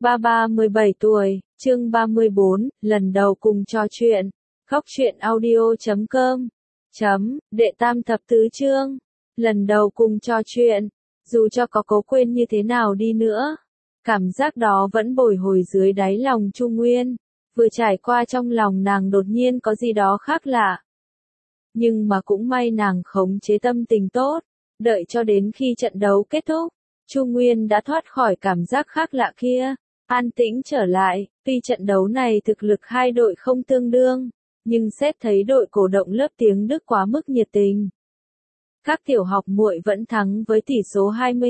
Ba 17 tuổi, chương 34, lần đầu cùng trò chuyện. Góc truyện audio.com. Đệ tam thập tứ chương. Lần đầu cùng trò chuyện. Dù cho có cố quên như thế nào đi nữa, cảm giác đó vẫn bồi hồi dưới đáy lòng Chu Nguyên. Vừa trải qua trong lòng nàng đột nhiên có gì đó khác lạ. Nhưng mà cũng may nàng khống chế tâm tình tốt. Đợi cho đến khi trận đấu kết thúc, Chu Nguyên đã thoát khỏi cảm giác khác lạ kia. An tĩnh trở lại, tuy trận đấu này thực lực hai đội không tương đương, nhưng xét thấy đội cổ động lớp tiếng Đức quá mức nhiệt tình. Các tiểu học muội vẫn thắng với tỷ số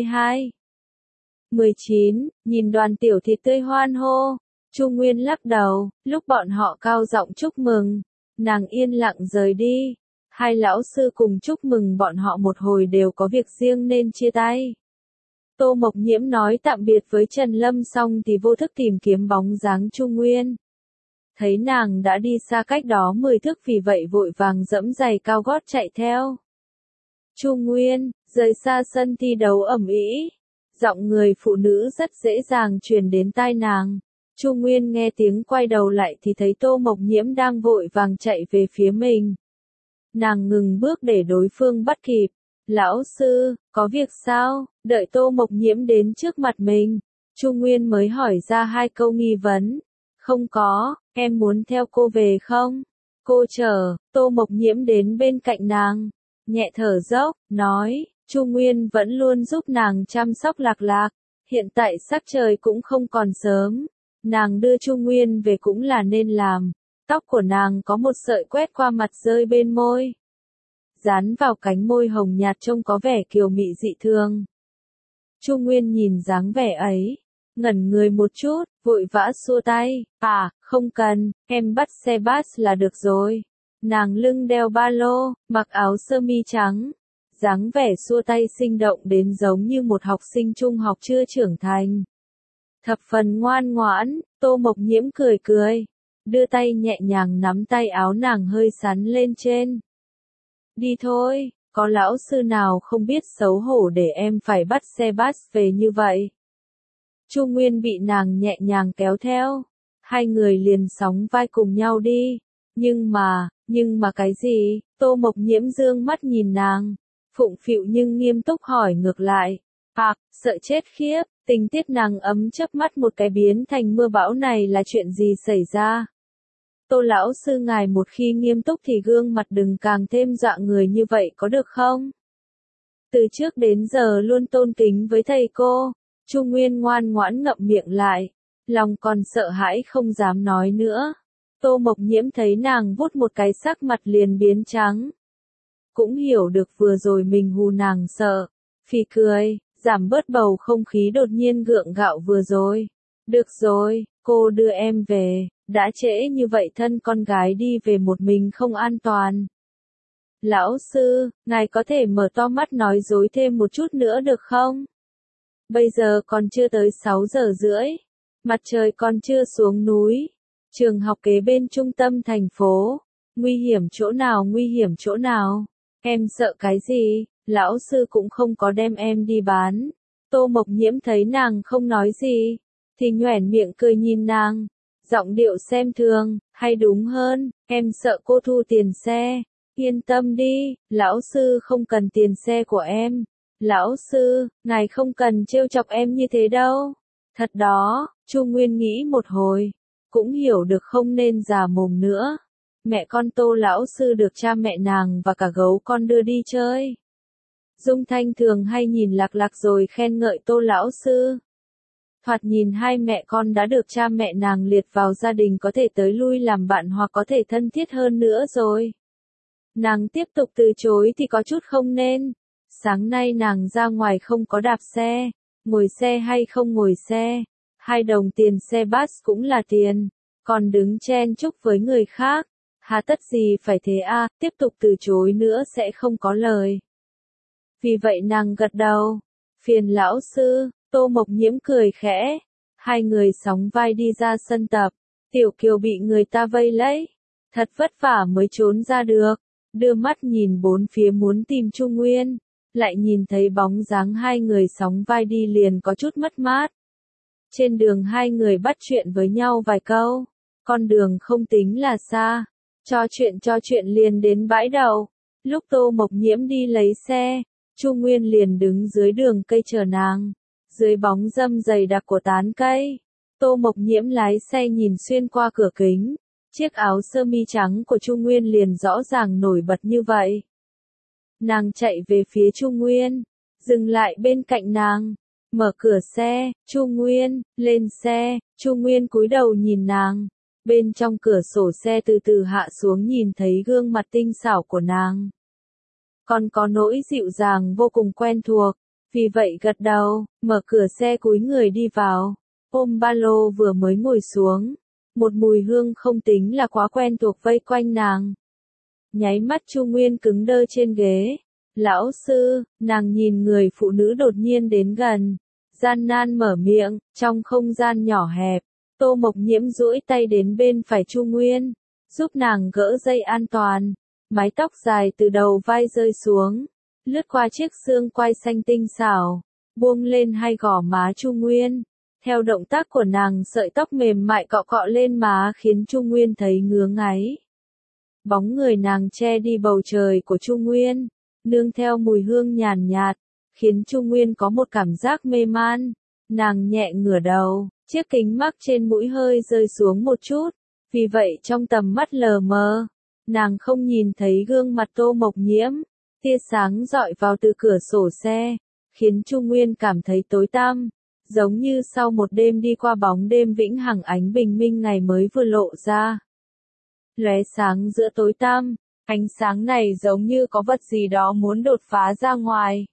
22-19, nhìn đoàn tiểu thịt tươi hoan hô, Chu Nguyên lắc đầu, lúc bọn họ cao giọng chúc mừng, nàng yên lặng rời đi. Hai lão sư cùng chúc mừng bọn họ một hồi đều có việc riêng nên chia tay. Tô Mộc Nhiễm nói tạm biệt với Trần Lâm xong thì vô thức tìm kiếm bóng dáng Chu Nguyên. Thấy nàng đã đi xa cách đó 10 thước vì vậy vội vàng giẫm giày cao gót chạy theo. Chu Nguyên, rời xa sân thi đấu ầm ĩ, giọng người phụ nữ rất dễ dàng truyền đến tai nàng. Chu Nguyên nghe tiếng quay đầu lại thì thấy Tô Mộc Nhiễm đang vội vàng chạy về phía mình. Nàng ngừng bước để đối phương bắt kịp. Lão sư, có việc sao? Đợi Tô Mộc Nhiễm đến trước mặt mình, Chu Nguyên mới hỏi ra hai câu nghi vấn. Không có, em muốn theo cô về không? Cô chờ, Tô Mộc Nhiễm đến bên cạnh nàng, nhẹ thở dốc, nói, Chu Nguyên vẫn luôn giúp nàng chăm sóc Lạc Lạc. Hiện tại sắc trời cũng không còn sớm, nàng đưa Chu Nguyên về cũng là nên làm. Tóc của nàng có một sợi quét qua mặt rơi bên môi, dán vào cánh môi hồng nhạt trông có vẻ kiều mị dị thường. Chu Nguyên nhìn dáng vẻ ấy, ngẩn người một chút, vội vã xua tay, không cần, em bắt xe bus là được rồi. Nàng lưng đeo ba lô, mặc áo sơ mi trắng, dáng vẻ xua tay sinh động đến giống như một học sinh trung học chưa trưởng thành. Thập phần ngoan ngoãn, Tô Mộc Nhiễm cười cười, đưa tay nhẹ nhàng nắm tay áo nàng hơi sắn lên trên. Đi thôi, có lão sư nào không biết xấu hổ để em phải bắt xe bus về như vậy. Chu Nguyên bị nàng nhẹ nhàng kéo theo, hai người liền sóng vai cùng nhau đi. Nhưng mà cái gì? Tô Mộc Nhiễm dương mắt nhìn nàng, phụng phịu nhưng nghiêm túc hỏi ngược lại. Sợ chết khiếp, tình tiết nàng ấm chớp mắt một cái biến thành mưa bão này là chuyện gì xảy ra? Tô lão sư ngài một khi nghiêm túc thì gương mặt đừng càng thêm dọa người như vậy có được không? Từ trước đến giờ luôn tôn kính với thầy cô, Chu Nguyên ngoan ngoãn ngậm miệng lại, lòng còn sợ hãi không dám nói nữa. Tô Mộc Nhiễm thấy nàng vút một cái sắc mặt liền biến trắng. Cũng hiểu được vừa rồi mình hù nàng sợ, phì cười, giảm bớt bầu không khí đột nhiên gượng gạo vừa rồi. Được rồi, cô đưa em về. Đã trễ như vậy thân con gái đi về một mình không an toàn. Lão sư, ngài có thể mở to mắt nói dối thêm một chút nữa được không? Bây giờ còn chưa tới 6 giờ rưỡi. Mặt trời còn chưa xuống núi. Trường học kế bên trung tâm thành phố. Nguy hiểm chỗ nào? Em sợ cái gì? Lão sư cũng không có đem em đi bán. Tô Mộc Nhiễm thấy nàng không nói gì, thì nhoẻn miệng cười nhìn nàng. Giọng điệu xem thường, hay đúng hơn, em sợ cô thu tiền xe. Yên tâm đi, lão sư không cần tiền xe của em. Lão sư, ngài không cần trêu chọc em như thế đâu. Thật đó, Chu Nguyên nghĩ một hồi, cũng hiểu được không nên già mồm nữa. Mẹ con Tô lão sư được cha mẹ nàng và cả gấu con đưa đi chơi. Dung Thanh thường hay nhìn Lạc Lạc rồi khen ngợi Tô lão sư. Thoạt nhìn hai mẹ con đã được cha mẹ nàng liệt vào gia đình có thể tới lui làm bạn hoặc có thể thân thiết hơn nữa rồi. Nàng tiếp tục từ chối thì có chút không nên. Sáng nay nàng ra ngoài không có đạp xe, ngồi xe hay không ngồi xe, 2 đồng tiền xe bus cũng là tiền, còn đứng chen chúc với người khác. Hà tất gì phải thế tiếp tục từ chối nữa sẽ không có lời. Vì vậy nàng gật đầu, phiền lão sư. Tô Mộc Nhiễm cười khẽ, hai người sóng vai đi ra sân tập, Tiểu Kiều bị người ta vây lấy, thật vất vả mới trốn ra được, đưa mắt nhìn bốn phía muốn tìm Chu Nguyên, lại nhìn thấy bóng dáng hai người sóng vai đi liền có chút mất mát. Trên đường hai người bắt chuyện với nhau vài câu. Con đường không tính là xa. Trò chuyện liền đến bãi đậu. Lúc Tô Mộc Nhiễm đi lấy xe, Chu Nguyên liền đứng dưới đường cây chờ nàng. Dưới bóng râm dày đặc của tán cây, Tô Mộc Nhiễm lái xe nhìn xuyên qua cửa kính. Chiếc áo sơ mi trắng của Chu Nguyên liền rõ ràng nổi bật như vậy. Nàng chạy về phía Chu Nguyên, dừng lại bên cạnh nàng, mở cửa xe, Chu Nguyên, lên xe, Chu Nguyên cúi đầu nhìn nàng. Bên trong cửa sổ xe từ từ hạ xuống nhìn thấy gương mặt tinh xảo của nàng. Còn có nỗi dịu dàng vô cùng quen thuộc, vì vậy gật đầu, mở cửa xe cúi người đi vào, ôm ba lô vừa mới ngồi xuống. Một mùi hương không tính là quá quen thuộc vây quanh nàng. Nháy mắt Chu Nguyên cứng đơ trên ghế. Lão sư, nàng nhìn người phụ nữ đột nhiên đến gần. Gian nan mở miệng, trong không gian nhỏ hẹp. Tô Mộc Nhiễm duỗi tay đến bên phải Chu Nguyên, giúp nàng gỡ dây an toàn. Mái tóc dài từ đầu vai rơi xuống, lướt qua chiếc xương quai xanh tinh xảo, buông lên hai gò má Chu Nguyên. Theo động tác của nàng, sợi tóc mềm mại cọ cọ lên má khiến Chu Nguyên thấy ngứa ngáy. Bóng người nàng che đi bầu trời của Chu Nguyên, nương theo mùi hương nhàn nhạt, khiến Chu Nguyên có một cảm giác mê man. Nàng nhẹ ngửa đầu, chiếc kính mắc trên mũi hơi rơi xuống một chút, vì vậy trong tầm mắt lờ mờ, nàng không nhìn thấy gương mặt Tô Mộc Nhiễm. Tia sáng rọi vào từ cửa sổ xe, khiến Chu Nguyên cảm thấy tối tăm. Giống như sau một đêm đi qua bóng đêm vĩnh hằng, ánh bình minh ngày mới vừa lộ ra. Lóe sáng giữa tối tăm, ánh sáng này giống như có vật gì đó muốn đột phá ra ngoài.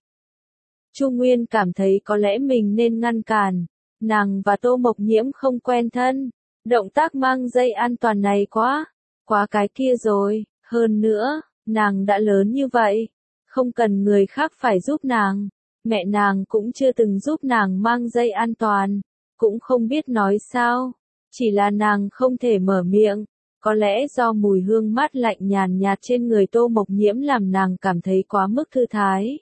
Chu Nguyên cảm thấy có lẽ mình nên ngăn cản. Nàng và Tô Mộc Nhiễm không quen thân. Động tác mang dây an toàn này quá cái kia rồi. Hơn nữa, nàng đã lớn như vậy, không cần người khác phải giúp nàng. Mẹ nàng cũng chưa từng giúp nàng mang dây an toàn, cũng không biết nói sao. Chỉ là nàng không thể mở miệng, có lẽ do mùi hương mát lạnh nhàn nhạt trên người Tô Mộc Nhiễm làm nàng cảm thấy quá mức thư thái.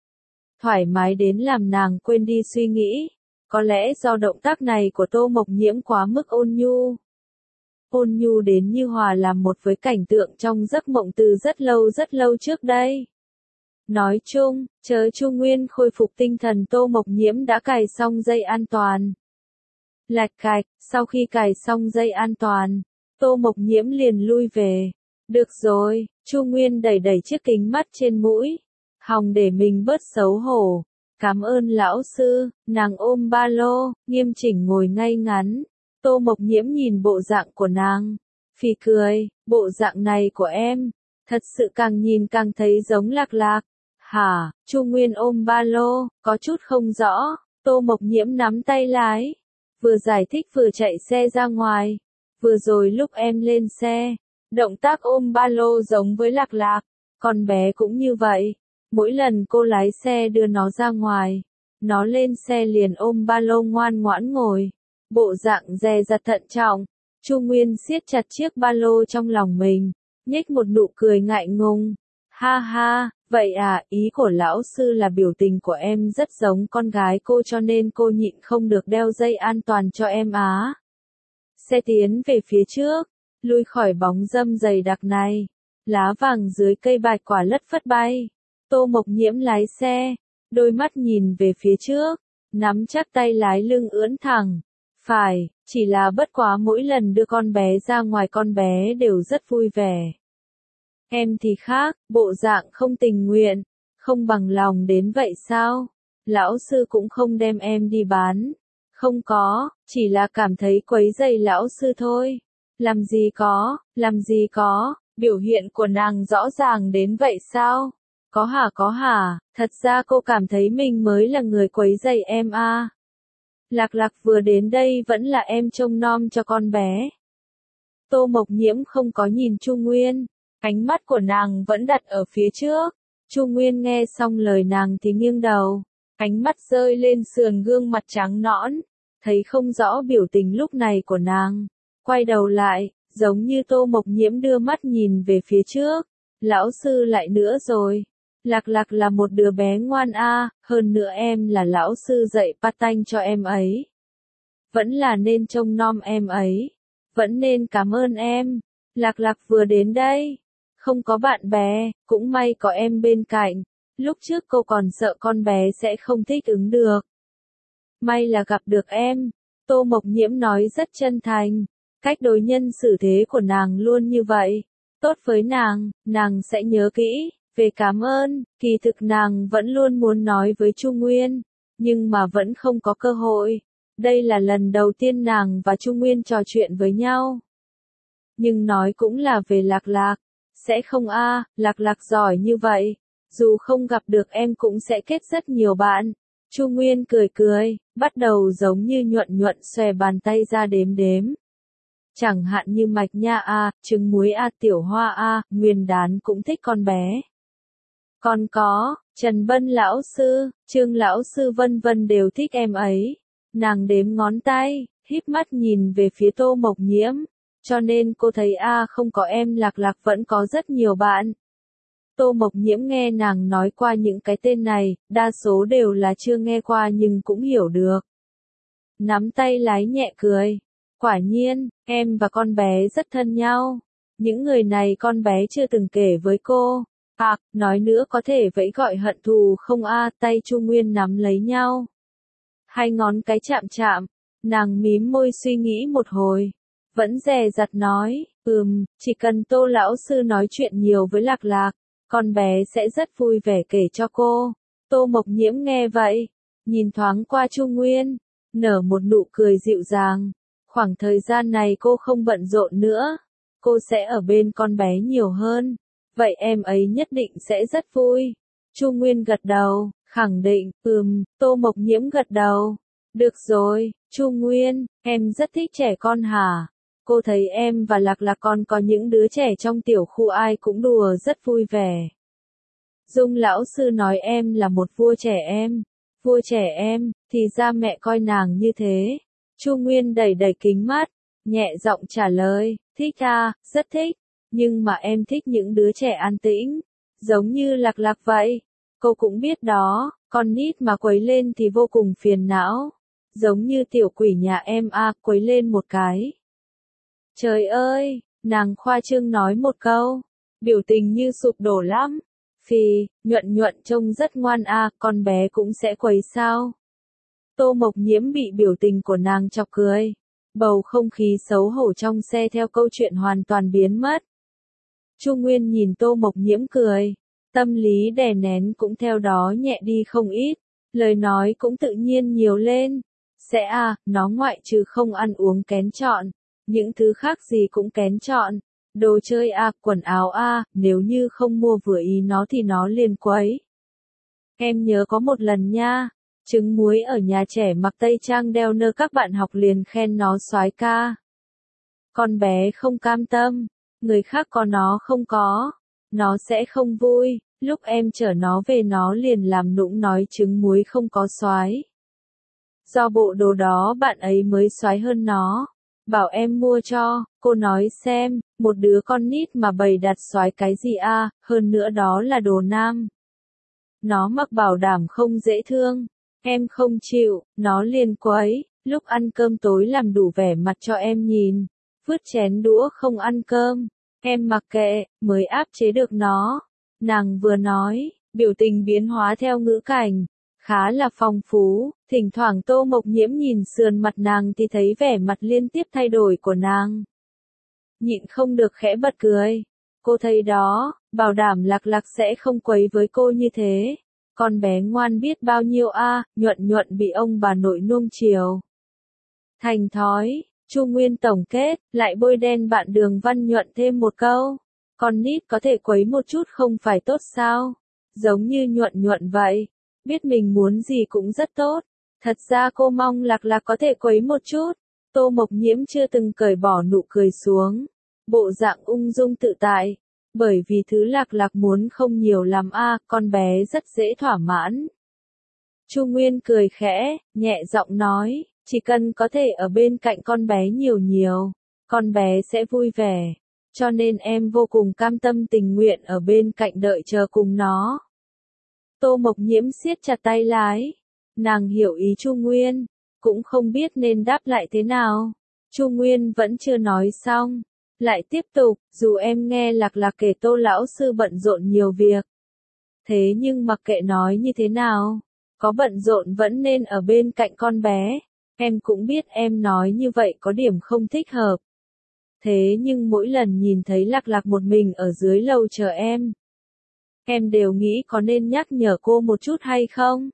Thoải mái đến làm nàng quên đi suy nghĩ, có lẽ do động tác này của Tô Mộc Nhiễm quá mức ôn nhu. Ôn nhu đến như hòa làm một với cảnh tượng trong giấc mộng từ rất lâu trước đây. Nói chung, chờ Chu Nguyên khôi phục tinh thần, Tô Mộc Nhiễm đã cài xong dây an toàn. Lạch cạch, sau khi cài xong dây an toàn, Tô Mộc Nhiễm liền lui về. Được rồi, Chu Nguyên đẩy chiếc kính mắt trên mũi, hòng để mình bớt xấu hổ. Cảm ơn lão sư, nàng ôm ba lô, nghiêm chỉnh ngồi ngay ngắn. Tô Mộc Nhiễm nhìn bộ dạng của nàng, phì cười, bộ dạng này của em, thật sự càng nhìn càng thấy giống Lạc Lạc. Hả? Chu Nguyên ôm ba lô, có chút không rõ. Tô Mộc Nhiễm nắm tay lái, vừa giải thích vừa chạy xe ra ngoài. Vừa rồi lúc em lên xe, động tác ôm ba lô giống với Lạc Lạc, con bé cũng như vậy. Mỗi lần cô lái xe đưa nó ra ngoài, nó lên xe liền ôm ba lô ngoan ngoãn ngồi. Bộ dạng dè dặt thận trọng. Chu Nguyên siết chặt chiếc ba lô trong lòng mình, nhếch một nụ cười ngại ngùng. Ha ha, vậy à, ý của lão sư là biểu tình của em rất giống con gái cô cho nên cô nhịn không được đeo dây an toàn cho em á. Xe tiến về phía trước, lui khỏi bóng râm dày đặc này. Lá vàng dưới cây bạch quả lất phất bay. Tô Mộc Nhiễm lái xe, đôi mắt nhìn về phía trước, nắm chắc tay lái lưng ưỡn thẳng. Phải, chỉ là bất quá mỗi lần đưa con bé ra ngoài con bé đều rất vui vẻ. Em thì khác, bộ dạng không tình nguyện, không bằng lòng đến vậy sao? Lão sư cũng không đem em đi bán. Không có, chỉ là cảm thấy quấy rầy lão sư thôi. Làm gì có, biểu hiện của nàng rõ ràng đến vậy sao? Có hả, thật ra cô cảm thấy mình mới là người quấy rầy em à. Lạc Lạc vừa đến đây vẫn là em trông nom cho con bé. Tô Mộc Nhiễm không có nhìn Chu Nguyên, ánh mắt của nàng vẫn đặt ở phía trước. Chu Nguyên nghe xong lời nàng thì nghiêng đầu, ánh mắt rơi lên sườn gương mặt trắng nõn, thấy không rõ biểu tình lúc này của nàng. Quay đầu lại, giống như Tô Mộc Nhiễm đưa mắt nhìn về phía trước. Lão sư lại nữa rồi. Lạc Lạc là một đứa bé ngoan a, hơn nữa em là lão sư dạy patanh cho em ấy. vẫn là nên trông nom em ấy, vẫn nên cảm ơn em. Lạc Lạc vừa đến đây, không có bạn bè, cũng may có em bên cạnh. Lúc trước cô còn sợ con bé sẽ không thích ứng được. May là gặp được em. Tô Mộc Nhiễm nói rất chân thành. Cách đối nhân xử thế của nàng luôn như vậy. Tốt với nàng sẽ nhớ kỹ. Về cảm ơn, kỳ thực nàng vẫn luôn muốn nói với Chu Nguyên, nhưng mà vẫn không có cơ hội. Đây là lần đầu tiên nàng và Chu Nguyên trò chuyện với nhau. Nhưng nói cũng là về Lạc Lạc. Sẽ không Lạc Lạc giỏi như vậy. Dù không gặp được em cũng sẽ kết rất nhiều bạn. Chu Nguyên cười cười, bắt đầu giống như nhuận xòe bàn tay ra đếm đếm. Chẳng hạn như Mạch Nha Trứng Muối Tiểu Hoa Nguyên Đán cũng thích con bé. Còn có, Trần Bân lão sư, Trương lão sư vân vân đều thích em ấy. Nàng đếm ngón tay, híp mắt nhìn về phía Tô Mộc Nhiễm. Cho nên cô thấy không có em Lạc Lạc vẫn có rất nhiều bạn. Tô Mộc Nhiễm nghe nàng nói qua những cái tên này, đa số đều là chưa nghe qua nhưng cũng hiểu được. Nắm tay lái nhẹ cười. Quả nhiên, em và con bé rất thân nhau. Những người này con bé chưa từng kể với cô. Nói nữa có thể vẫy gọi hận thù không tay Chu Nguyên nắm lấy nhau. Hai ngón cái chạm chạm, nàng mím môi suy nghĩ một hồi. Vẫn dè dặt nói, chỉ cần Tô lão sư nói chuyện nhiều với Lạc Lạc, con bé sẽ rất vui vẻ kể cho cô. Tô Mộc Nhiễm nghe vậy, nhìn thoáng qua Chu Nguyên, nở một nụ cười dịu dàng. Khoảng thời gian này cô không bận rộn nữa, cô sẽ ở bên con bé nhiều hơn. Vậy em ấy nhất định sẽ rất vui. Chu Nguyên gật đầu, khẳng định, Tô Mộc Nhiễm gật đầu. Được rồi, Chu Nguyên, em rất thích trẻ con hả? Cô thấy em và Lạc Lạc còn có những đứa trẻ trong tiểu khu ai cũng đùa rất vui vẻ. Dung lão sư nói em là một vua trẻ em. Vua trẻ em, thì ra mẹ coi nàng như thế. Chu Nguyên đẩy đẩy kính mắt, nhẹ giọng trả lời, thích rất thích. Nhưng mà em thích những đứa trẻ an tĩnh, giống như Lạc Lạc vậy. Cô cũng biết đó, con nít mà quấy lên thì vô cùng phiền não. Giống như tiểu quỷ nhà em quấy lên một cái. Trời ơi, nàng khoa trương nói một câu, biểu tình như sụp đổ lắm. Phì, nhuận trông rất ngoan con bé cũng sẽ quấy sao? Tô Mộc Nhiễm bị biểu tình của nàng chọc cười. Bầu không khí xấu hổ trong xe theo câu chuyện hoàn toàn biến mất. Chu Nguyên nhìn Tô Mộc Nhiễm cười, tâm lý đè nén cũng theo đó nhẹ đi không ít, lời nói cũng tự nhiên nhiều lên. Sẽ nó ngoại trừ không ăn uống kén chọn, những thứ khác gì cũng kén chọn. Đồ chơi quần áo nếu như không mua vừa ý nó thì nó liền quấy. Em nhớ có một lần nha, Trứng Muối ở nhà trẻ mặc tây trang đeo nơ các bạn học liền khen nó soái ca. Con bé không cam tâm, người khác có nó không có, nó sẽ không vui, lúc em chở nó về nó liền làm nũng nói Trứng Muối không có soái. Do bộ đồ đó bạn ấy mới soái hơn nó. Bảo em mua cho, cô nói xem, một đứa con nít mà bày đặt soái cái gì hơn nữa đó là đồ nam. Nó mặc bảo đảm không dễ thương, em không chịu, nó liền quấy, lúc ăn cơm tối làm đủ vẻ mặt cho em nhìn, vứt chén đũa không ăn cơm, em mặc kệ, mới áp chế được nó. Nàng vừa nói, biểu tình biến hóa theo ngữ cảnh, khá là phong phú, thỉnh thoảng Tô Mộc Nhiễm nhìn sườn mặt nàng thì thấy vẻ mặt liên tiếp thay đổi của nàng. Nhịn không được khẽ bật cười. Cô thấy đó, bảo đảm Lạc Lạc sẽ không quấy với cô như thế. Con bé ngoan biết bao nhiêu nhuận bị ông bà nội nuông chiều. Thành thói, Chu Nguyên tổng kết, lại bôi đen bạn Đường Văn Nhuận thêm một câu. Con nít có thể quấy một chút không phải tốt sao? Giống như nhuận vậy. Biết mình muốn gì cũng rất tốt. Thật ra cô mong Lạc Lạc có thể quấy một chút. Tô Mộc Nhiễm chưa từng cởi bỏ nụ cười xuống. Bộ dạng ung dung tự tại. Bởi vì thứ Lạc Lạc muốn không nhiều lắm con bé rất dễ thỏa mãn. Chu Nguyên cười khẽ, nhẹ giọng nói, chỉ cần có thể ở bên cạnh con bé nhiều, con bé sẽ vui vẻ. Cho nên em vô cùng cam tâm tình nguyện ở bên cạnh đợi chờ cùng nó. Tô Mộc Nhiễm siết chặt tay lái. Nàng hiểu ý Chu Nguyên. cũng không biết nên đáp lại thế nào. Chu Nguyên vẫn chưa nói xong, lại tiếp tục, dù em nghe Lạc Lạc kể Tô lão sư bận rộn nhiều việc. Thế nhưng mặc kệ nói như thế nào, có bận rộn vẫn nên ở bên cạnh con bé. Em cũng biết em nói như vậy có điểm không thích hợp. Thế nhưng mỗi lần nhìn thấy Lạc Lạc một mình ở dưới lầu chờ em đều nghĩ có nên nhắc nhở cô một chút hay không?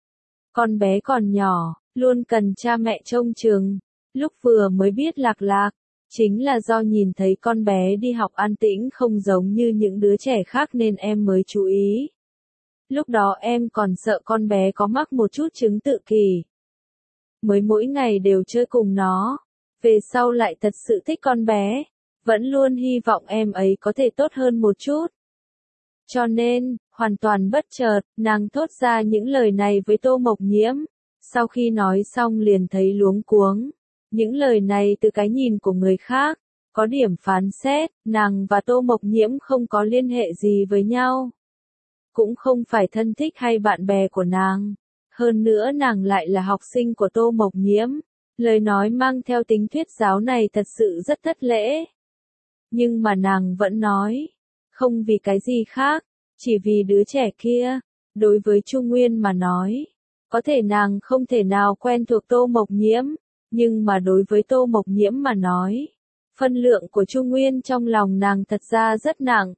Con bé còn nhỏ, luôn cần cha mẹ trông chừng. Lúc vừa mới biết Lạc Lạc, chính là do nhìn thấy con bé đi học an tĩnh không giống như những đứa trẻ khác nên em mới chú ý. Lúc đó em còn sợ con bé có mắc một chút chứng tự kỷ. Mới mỗi ngày đều chơi cùng nó. Về sau lại thật sự thích con bé. Vẫn luôn hy vọng em ấy có thể tốt hơn một chút. Cho nên, hoàn toàn bất chợt, nàng thốt ra những lời này với Tô Mộc Nhiễm. Sau khi nói xong liền thấy luống cuống. Những lời này từ cái nhìn của người khác, có điểm phán xét, nàng và Tô Mộc Nhiễm không có liên hệ gì với nhau. Cũng không phải thân thích hay bạn bè của nàng. Hơn nữa nàng lại là học sinh của Tô Mộc Nhiễm. Lời nói mang theo tính thuyết giáo này thật sự rất thất lễ. Nhưng mà nàng vẫn nói. Không vì cái gì khác, chỉ vì đứa trẻ kia. Đối với Chu Nguyên mà nói. Có thể nàng không thể nào quen thuộc Tô Mộc Nhiễm. Nhưng mà đối với Tô Mộc Nhiễm mà nói. Phân lượng của Chu Nguyên trong lòng nàng thật ra rất nặng.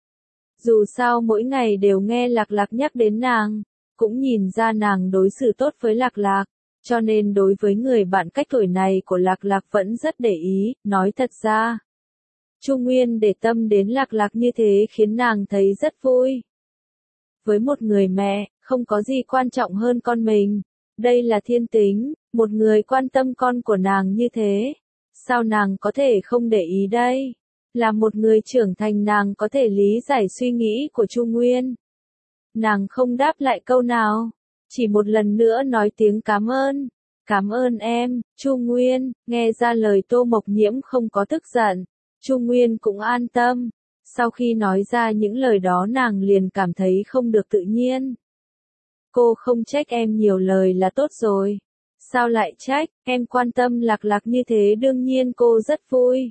Dù sao mỗi ngày đều nghe Lạc Lạc nhắc đến nàng, cũng nhìn ra nàng đối xử tốt với Lạc Lạc, cho nên đối với người bạn cách tuổi này của Lạc Lạc vẫn rất để ý, nói thật ra. Chu Nguyên để tâm đến Lạc Lạc như thế khiến nàng thấy rất vui. Với một người mẹ, không có gì quan trọng hơn con mình, đây là thiên tính, một người quan tâm con của nàng như thế, sao nàng có thể không để ý đây? Là một người trưởng thành nàng có thể lý giải suy nghĩ của Chu Nguyên. Nàng không đáp lại câu nào, chỉ một lần nữa nói tiếng cảm ơn. Cảm ơn em, Chu Nguyên, nghe ra lời Tô Mộc Nhiễm không có tức giận. Chu Nguyên cũng an tâm. Sau khi nói ra những lời đó nàng liền cảm thấy không được tự nhiên. Cô không trách em nhiều lời là tốt rồi. Sao lại trách, em quan tâm Lạc Lạc như thế đương nhiên cô rất vui.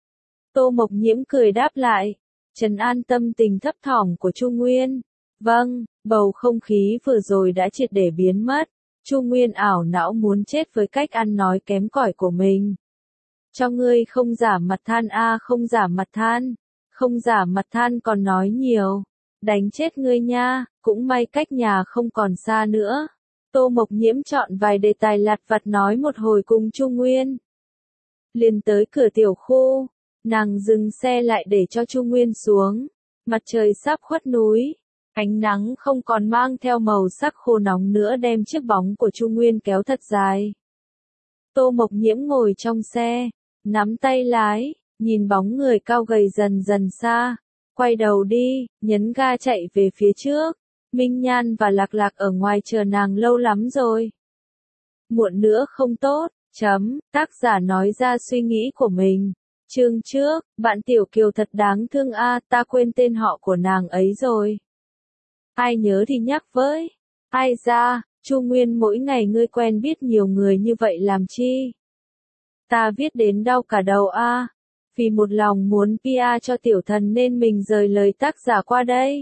Tô Mộc Nhiễm cười đáp lại, trấn an tâm tình thấp thỏm của Chu Nguyên. Vâng, bầu không khí vừa rồi đã triệt để biến mất. Chu Nguyên ảo não muốn chết với cách ăn nói kém cỏi của mình. Cho ngươi không giả mặt than a, không giả mặt than. Không giả mặt than còn nói nhiều. Đánh chết ngươi nha, cũng may cách nhà không còn xa nữa. Tô Mộc Nhiễm chọn vài đề tài lặt vặt nói một hồi cùng Chu Nguyên. Liền tới cửa tiểu khu. Nàng dừng xe lại để cho Chu Nguyên xuống. Mặt trời sắp khuất núi. Ánh nắng không còn mang theo màu sắc khô nóng nữa đem chiếc bóng của Chu Nguyên kéo thật dài. Tô Mộc Nhiễm ngồi trong xe, nắm tay lái, nhìn bóng người cao gầy dần dần xa. Quay đầu đi, nhấn ga chạy về phía trước. Minh Nhan và Lạc Lạc ở ngoài chờ nàng lâu lắm rồi. Muộn nữa không tốt, tác giả nói ra suy nghĩ của mình. Chương trước, bạn Tiểu Kiều thật đáng thương a, ta quên tên họ của nàng ấy rồi. Ai nhớ thì nhắc với. Ai ra, Chu Nguyên mỗi ngày ngươi quen biết nhiều người như vậy làm chi? Ta viết đến đau cả đầu a. Vì một lòng muốn PR cho tiểu thần nên mình rời lời tác giả qua đây.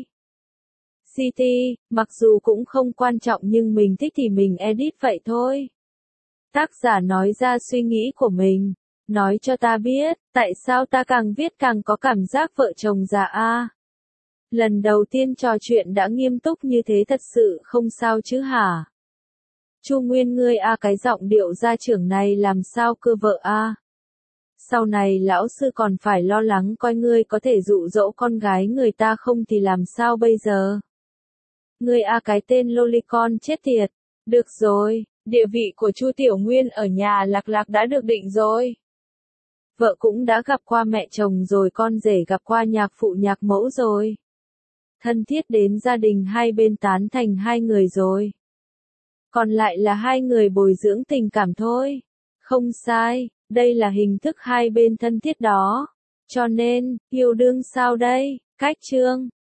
CT, mặc dù cũng không quan trọng nhưng mình thích thì mình edit vậy thôi. Tác giả nói ra suy nghĩ của mình. Nói cho ta biết, tại sao ta càng viết càng có cảm giác vợ chồng già a. Lần đầu tiên trò chuyện đã nghiêm túc như thế thật sự không sao chứ hả? Chu Nguyên ngươi a, cái giọng điệu gia trưởng này làm sao cưa vợ a? Sau này lão sư còn phải lo lắng coi ngươi có thể dụ dỗ con gái người ta không thì làm sao bây giờ? Ngươi a, cái tên lolicon chết tiệt. Được rồi, địa vị của Chu Tiểu Nguyên ở nhà Lạc Lạc đã được định rồi. Vợ cũng đã gặp qua mẹ chồng rồi, con rể gặp qua nhạc phụ nhạc mẫu rồi. Thân thiết đến gia đình hai bên tán thành hai người rồi. Còn lại là hai người bồi dưỡng tình cảm thôi. Không sai, đây là hình thức hai bên thân thiết đó. Cho nên, yêu đương sao đây? Cách chương